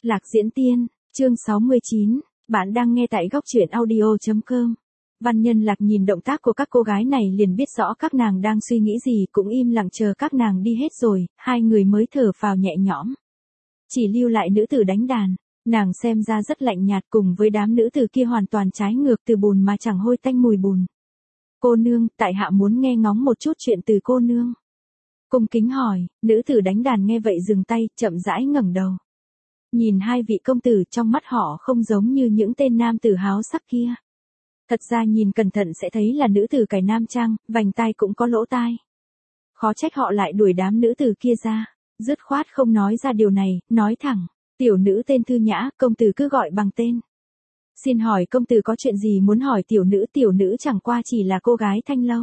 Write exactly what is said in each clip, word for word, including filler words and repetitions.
Lạc Diễn Tiên, chương sáu mươi chín, bạn đang nghe tại góc truyện audio chấm com. Văn Nhân Lạc nhìn động tác của các cô gái này liền biết rõ các nàng đang suy nghĩ gì, cũng im lặng chờ các nàng đi hết rồi, hai người mới thở phào nhẹ nhõm. Chỉ lưu lại nữ tử đánh đàn, nàng xem ra rất lạnh nhạt, cùng với đám nữ tử kia hoàn toàn trái ngược, từ bùn mà chẳng hôi tanh mùi bùn. Cô nương, tại hạ muốn nghe ngóng một chút chuyện từ cô nương. Cung kính hỏi, nữ tử đánh đàn nghe vậy dừng tay, chậm rãi ngẩng đầu. Nhìn hai vị công tử, trong mắt họ không giống như những tên nam tử háo sắc kia. Thật ra nhìn cẩn thận sẽ thấy là nữ tử cài nam trang, vành tai cũng có lỗ tai. Khó trách họ lại đuổi đám nữ tử kia ra, dứt khoát không nói ra điều này, nói thẳng, tiểu nữ tên Thư Nhã, công tử cứ gọi bằng tên. Xin hỏi công tử có chuyện gì muốn hỏi tiểu nữ, tiểu nữ chẳng qua chỉ là cô gái thanh lâu.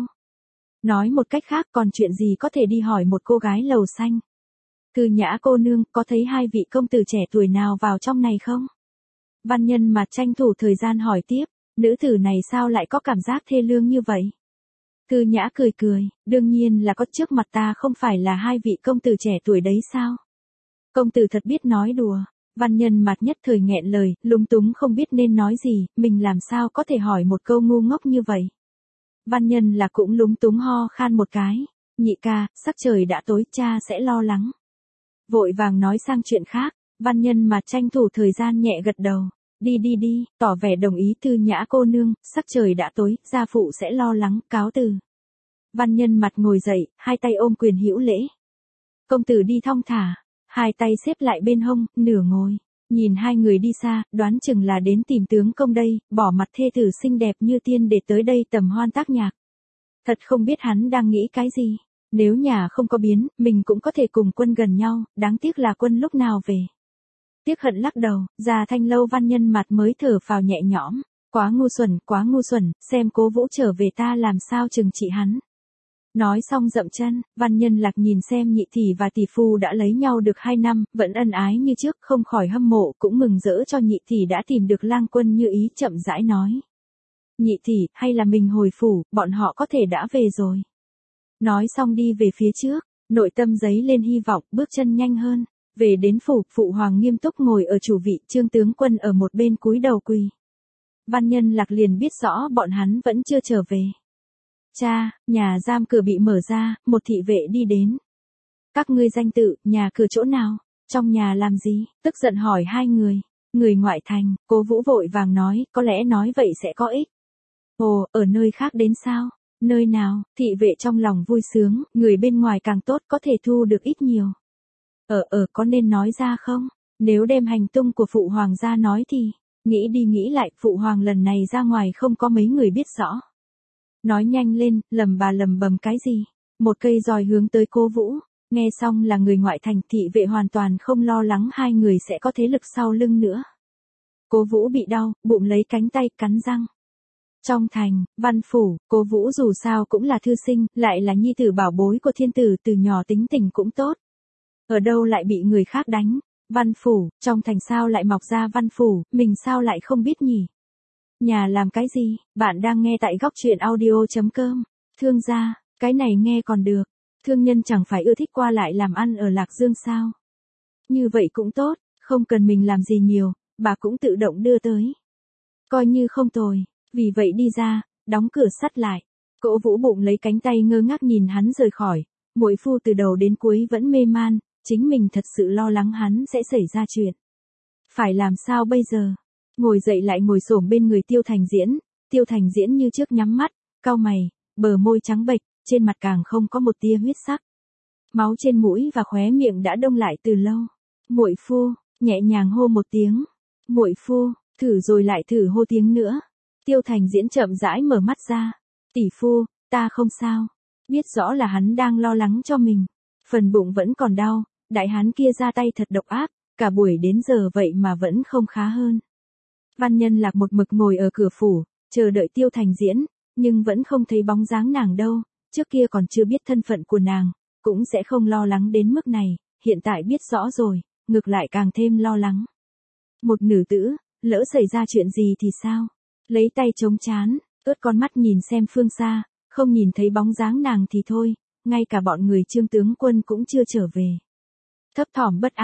Nói một cách khác, còn chuyện gì có thể đi hỏi một cô gái lầu xanh. Thư Nhã cô nương, có thấy hai vị công tử trẻ tuổi nào vào trong này không? Văn Nhân mặt tranh thủ thời gian hỏi tiếp, nữ tử này sao lại có cảm giác thê lương như vậy? Thư Nhã cười cười, đương nhiên là có, trước mặt ta không phải là hai vị công tử trẻ tuổi đấy sao? Công tử thật biết nói đùa. Văn Nhân mặt nhất thời nghẹn lời, lúng túng không biết nên nói gì, mình làm sao có thể hỏi một câu ngu ngốc như vậy. Văn Nhân là cũng lúng túng ho khan một cái, nhị ca, sắc trời đã tối, cha sẽ lo lắng. Vội vàng nói sang chuyện khác, Văn Nhân mà tranh thủ thời gian nhẹ gật đầu, đi đi đi, tỏ vẻ đồng ý. Thư Nhã cô nương, sắc trời đã tối, gia phụ sẽ lo lắng, cáo từ. Văn Nhân mặt ngồi dậy, hai tay ôm quyền hữu lễ. Công tử đi thong thả, hai tay xếp lại bên hông, nửa ngồi, nhìn hai người đi xa, đoán chừng là đến tìm tướng công đây, bỏ mặt thê tử xinh đẹp như tiên để tới đây tầm hoan tác nhạc. Thật không biết hắn đang nghĩ cái gì. Nếu nhà không có biến, mình cũng có thể cùng Quân gần nhau, đáng tiếc là Quân lúc nào về. Tiếc hận lắc đầu, ra thanh lâu. Văn Nhân mặt mới thở phào nhẹ nhõm, quá ngu xuẩn, quá ngu xuẩn, xem Cố Vũ trở về ta làm sao trừng trị hắn. Nói xong dậm chân, Văn Nhân Lạc nhìn xem nhị tỷ và tỷ phu đã lấy nhau được hai năm, vẫn ân ái như trước, không khỏi hâm mộ, cũng mừng rỡ cho nhị tỷ đã tìm được lang quân như ý, chậm rãi nói. Nhị tỷ, hay là mình hồi phủ, bọn họ có thể đã về rồi. Nói xong đi về phía trước, nội tâm giấy lên hy vọng, bước chân nhanh hơn. Về đến phủ, phụ hoàng nghiêm túc ngồi ở chủ vị, Trương tướng quân ở một bên cúi đầu quỳ. Văn Nhân Lạc liền biết rõ bọn hắn vẫn chưa trở về. Cha, nhà giam cửa bị mở ra, một thị vệ đi đến. Các ngươi danh tự, nhà cửa chỗ nào, trong nhà làm gì, tức giận hỏi hai người. Người ngoại thành, Cố Vũ vội vàng nói, có lẽ nói vậy sẽ có ích. Ồ, ở nơi khác đến sao? Nơi nào? Thị vệ trong lòng vui sướng, người bên ngoài càng tốt, có thể thu được ít nhiều. Ở ở có nên nói ra không? Nếu đem hành tung của phụ hoàng ra nói thì, nghĩ đi nghĩ lại, phụ hoàng lần này ra ngoài không có mấy người biết rõ. Nói nhanh lên, lầm bà lầm bầm cái gì? Một cây roi hướng tới Cố Vũ, nghe xong là người ngoại thành, thị vệ hoàn toàn không lo lắng hai người sẽ có thế lực sau lưng nữa. Cố Vũ bị đau, bụng lấy cánh tay, cắn răng. Trong thành, văn phủ, Cố Vũ dù sao cũng là thư sinh, lại là nhi tử bảo bối của thiên tử, từ nhỏ tính tình cũng tốt. Ở đâu lại bị người khác đánh? Văn phủ, trong thành sao lại mọc ra văn phủ, mình sao lại không biết nhỉ? Nhà làm cái gì? Bạn đang nghe tại góc truyện audio chấm com. Thương gia, cái này nghe còn được. Thương nhân chẳng phải ưa thích qua lại làm ăn ở Lạc Dương sao? Như vậy cũng tốt, không cần mình làm gì nhiều, bà cũng tự động đưa tới. Coi như không tồi. Vì vậy đi ra, đóng cửa sắt lại. Cố Vũ bụng lấy cánh tay ngơ ngác nhìn hắn rời khỏi. Muội phu từ đầu đến cuối vẫn mê man, chính mình thật sự lo lắng hắn sẽ xảy ra chuyện. Phải làm sao bây giờ? Ngồi dậy lại ngồi xổm bên người Tiêu Thành Diễn. Tiêu Thành Diễn như trước nhắm mắt, cau mày, bờ môi trắng bệch, trên mặt càng không có một tia huyết sắc. Máu trên mũi và khóe miệng đã đông lại từ lâu. Muội phu, nhẹ nhàng hô một tiếng. Muội phu, thử rồi lại thử hô tiếng nữa. Tiêu Thành Diễn chậm rãi mở mắt ra. Tỷ phu, ta không sao. Biết rõ là hắn đang lo lắng cho mình. Phần bụng vẫn còn đau, đại hán kia ra tay thật độc ác, cả buổi đến giờ vậy mà vẫn không khá hơn. Văn Nhân Lạc một mực ngồi ở cửa phủ, chờ đợi Tiêu Thành Diễn, nhưng vẫn không thấy bóng dáng nàng đâu. Trước kia còn chưa biết thân phận của nàng, cũng sẽ không lo lắng đến mức này, hiện tại biết rõ rồi, ngược lại càng thêm lo lắng. Một nữ tử, lỡ xảy ra chuyện gì thì sao? Lấy tay chống trán, ướt con mắt nhìn xem phương xa, không nhìn thấy bóng dáng nàng thì thôi, ngay cả bọn người Trương tướng quân cũng chưa trở về. Thấp thỏm bất an,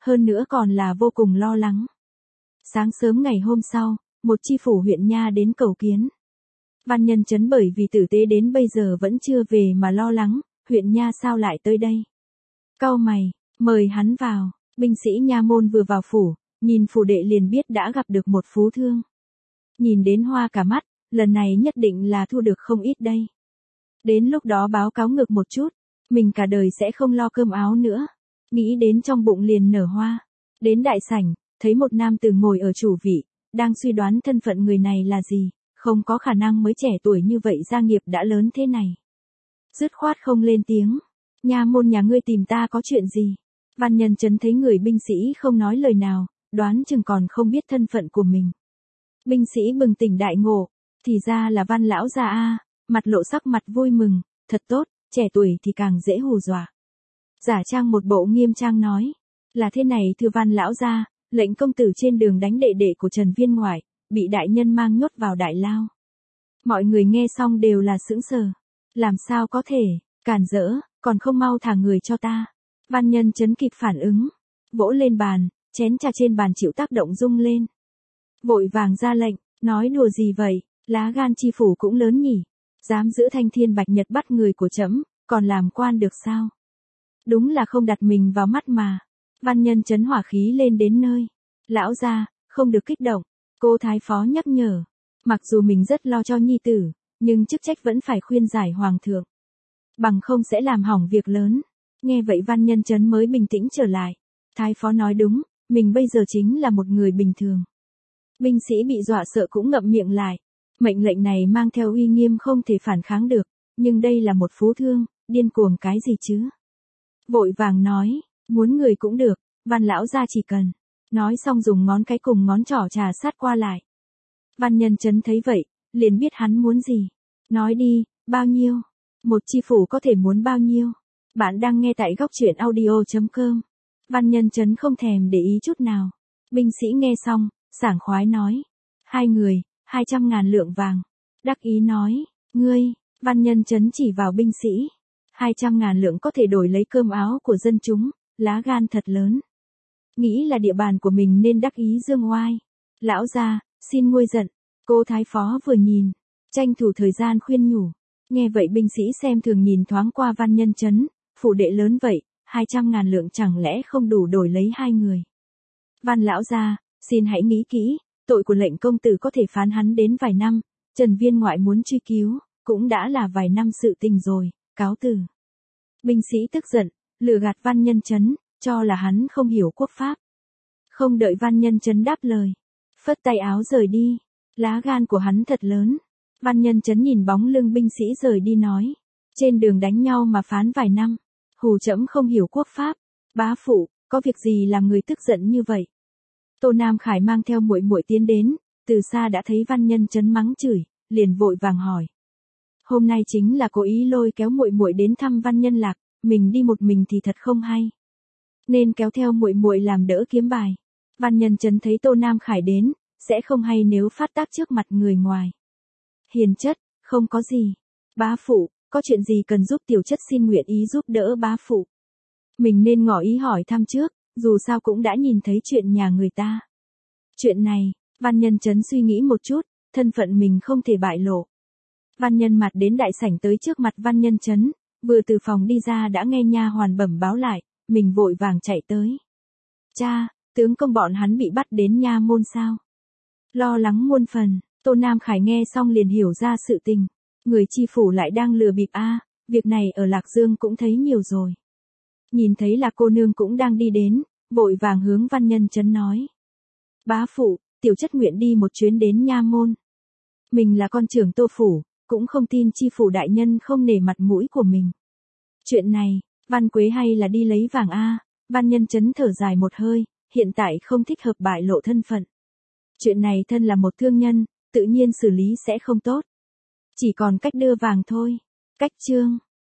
hơn nữa còn là vô cùng lo lắng. Sáng sớm ngày hôm sau, một chi phủ huyện nha đến cầu kiến. Văn Nhân Chấn bởi vì tử tế đến bây giờ vẫn chưa về mà lo lắng, huyện nha sao lại tới đây? Cau mày, mời hắn vào. Binh sĩ nha môn vừa vào phủ, nhìn phủ đệ liền biết đã gặp được một phú thương. Nhìn đến hoa cả mắt, lần này nhất định là thu được không ít đây. Đến lúc đó báo cáo ngược một chút, mình cả đời sẽ không lo cơm áo nữa. Nghĩ đến trong bụng liền nở hoa. Đến đại sảnh, thấy một nam tử ngồi ở chủ vị, đang suy đoán thân phận người này là gì, không có khả năng mới trẻ tuổi như vậy gia nghiệp đã lớn thế này. Dứt khoát không lên tiếng. Nha môn nhà ngươi tìm ta có chuyện gì? Văn Nhân Chấn thấy người binh sĩ không nói lời nào, đoán chừng còn không biết thân phận của mình. Binh sĩ bừng tỉnh đại ngộ, thì ra là Văn lão gia a, mặt lộ sắc mặt vui mừng, thật tốt, trẻ tuổi thì càng dễ hù dọa. Giả trang một bộ nghiêm trang nói, là thế này thưa Văn lão gia, lệnh công tử trên đường đánh đệ đệ của Trần Viên Ngoại, bị đại nhân mang nhốt vào đại lao. Mọi người nghe xong đều là sững sờ, làm sao có thể, càn rỡ, còn không mau thả người cho ta. Văn Nhân Chấn kịp phản ứng, vỗ lên bàn, chén trà trên bàn chịu tác động rung lên. Vội vàng ra lệnh, nói đùa gì vậy, lá gan chi phủ cũng lớn nhỉ, dám giữ Thanh Thiên Bạch Nhật bắt người của trẫm, còn làm quan được sao? Đúng là không đặt mình vào mắt mà. Văn Nhân Chấn hỏa khí lên đến nơi. Lão gia, không được kích động, cô thái phó nhắc nhở. Mặc dù mình rất lo cho nhi tử, nhưng chức trách vẫn phải khuyên giải hoàng thượng. Bằng không sẽ làm hỏng việc lớn. Nghe vậy Văn Nhân Chấn mới bình tĩnh trở lại. Thái phó nói đúng, mình bây giờ chính là một người bình thường. Binh sĩ bị dọa sợ cũng ngậm miệng lại. Mệnh lệnh này mang theo uy nghiêm không thể phản kháng được, nhưng đây là một phú thương, điên cuồng cái gì chứ? Vội vàng nói, muốn người cũng được, Văn lão gia chỉ cần. Nói xong dùng ngón cái cùng ngón trỏ trà sát qua lại. Văn Nhân Chấn thấy vậy, liền biết hắn muốn gì. Nói đi, bao nhiêu? Một chi phủ có thể muốn bao nhiêu? Bạn đang nghe tại góc truyện audio chấm com. Văn Nhân Chấn không thèm để ý chút nào. Binh sĩ nghe xong, sảng khoái nói. Hai người, hai trăm ngàn lượng vàng. Đắc ý nói, ngươi, Văn Nhân Chấn chỉ vào binh sĩ. Hai trăm ngàn lượng có thể đổi lấy cơm áo của dân chúng, lá gan thật lớn. Nghĩ là địa bàn của mình nên đắc ý dương oai. Lão gia, xin nguôi giận. Cô thái phó vừa nhìn, tranh thủ thời gian khuyên nhủ. Nghe vậy binh sĩ xem thường nhìn thoáng qua Văn Nhân Chấn, phủ đệ lớn vậy, hai trăm ngàn lượng chẳng lẽ không đủ đổi lấy hai người. Văn lão gia, xin hãy nghĩ kỹ, tội của lệnh công tử có thể phán hắn đến vài năm, Trần Viên Ngoại muốn truy cứu, cũng đã là vài năm sự tình rồi, cáo từ. Binh sĩ tức giận, lừa gạt Văn Nhân Chấn, cho là hắn không hiểu quốc pháp. Không đợi Văn Nhân Chấn đáp lời, phất tay áo rời đi, lá gan của hắn thật lớn. Văn Nhân Chấn nhìn bóng lưng binh sĩ rời đi nói, trên đường đánh nhau mà phán vài năm, hù trẫm không hiểu quốc pháp. Bá phụ, có việc gì làm người tức giận như vậy? Tô Nam Khải mang theo muội muội tiến đến, từ xa đã thấy Văn Nhân Chấn mắng chửi, liền vội vàng hỏi. Hôm nay chính là cố ý lôi kéo muội muội đến thăm Văn Nhân Lạc, mình đi một mình thì thật không hay. Nên kéo theo muội muội làm đỡ kiếm bài. Văn Nhân Chấn thấy Tô Nam Khải đến, sẽ không hay nếu phát tác trước mặt người ngoài. Hiền chất, không có gì. Bá phụ, có chuyện gì cần giúp tiểu chất xin nguyện ý giúp đỡ bá phụ. Mình nên ngỏ ý hỏi thăm trước, dù sao cũng đã nhìn thấy chuyện nhà người ta. Chuyện này, Văn Nhân Chấn suy nghĩ một chút, thân phận mình không thể bại lộ. Văn Nhân Mặt đến đại sảnh tới trước mặt Văn Nhân Chấn, vừa từ phòng đi ra đã nghe nha hoàn bẩm báo lại, mình vội vàng chạy tới. Cha, tướng công bọn hắn bị bắt đến nha môn sao? Lo lắng muôn phần, Tô Nam Khải nghe xong liền hiểu ra sự tình. Người chi phủ lại đang lừa bịp a, việc này ở Lạc Dương cũng thấy nhiều rồi. Nhìn thấy là cô nương cũng đang đi đến, vội vàng hướng Văn Nhân Chấn nói. Bá phụ, tiểu chất nguyện đi một chuyến đến nha môn. Mình là con trưởng Tô phủ, cũng không tin chi phủ đại nhân không nể mặt mũi của mình. Chuyện này, Văn Quế hay là đi lấy vàng a? Văn Nhân Chấn thở dài một hơi, hiện tại không thích hợp bại lộ thân phận. Chuyện này thân là một thương nhân, tự nhiên xử lý sẽ không tốt. Chỉ còn cách đưa vàng thôi. Cách chương